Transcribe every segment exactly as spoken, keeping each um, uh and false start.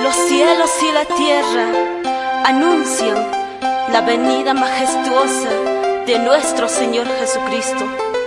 Los cielos y la tierra anuncian la venida majestuosa de nuestro Señor Jesucristo.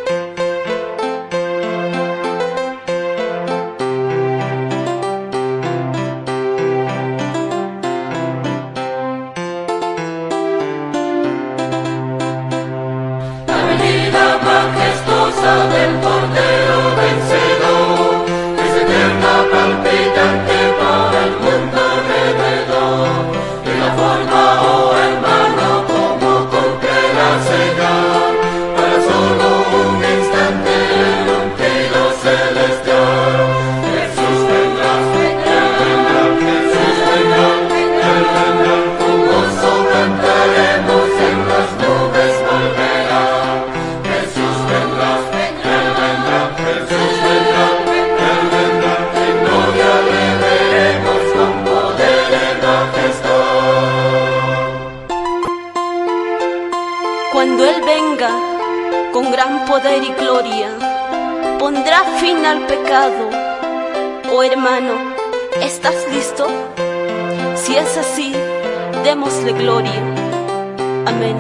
La venida majestuosa del Cordero vencedor es eterna, palpitante por el mundo alrededor. Y la forma, oh hermano, como cumple la señal, para solo un instante el ungido celestial. Jesús vendrá, Él vendrá, Jesús vendrá, Él vendrá, con gozo cantaremos, en las nubes volverá. Jesús vendrá, Él vendrá, Jesús vendrá, Él vendrá, en gloria le veremos con poder y majestad. Cuando Él venga con gran poder y gloria, pondrá fin al pecado. Oh hermano, ¿estás listo? Si es así, démosle gloria. Amén.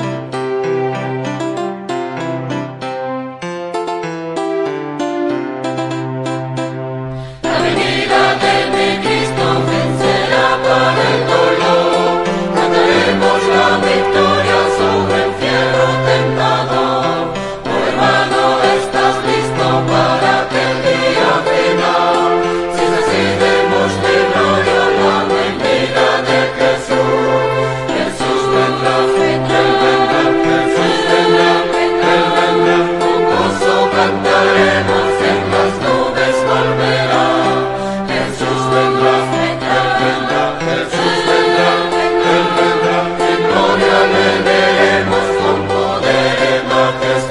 La venida de mi Cristo vencerá para el dolor. Cantaremos la victoria sobre el fiero tentador. Oh hermano, ¿estás listo para aquel día final? Si es así, démosle gloria a la venida de Jesús. Jesús vendrá, Él vendrá, Jesús vendrá, Él vendrá, con gozo cantaremos, en las nubes volverá. Jesús vendrá, Él vendrá, Jesús vendrá, Él vendrá, en gloria le veremos con poder y majestad.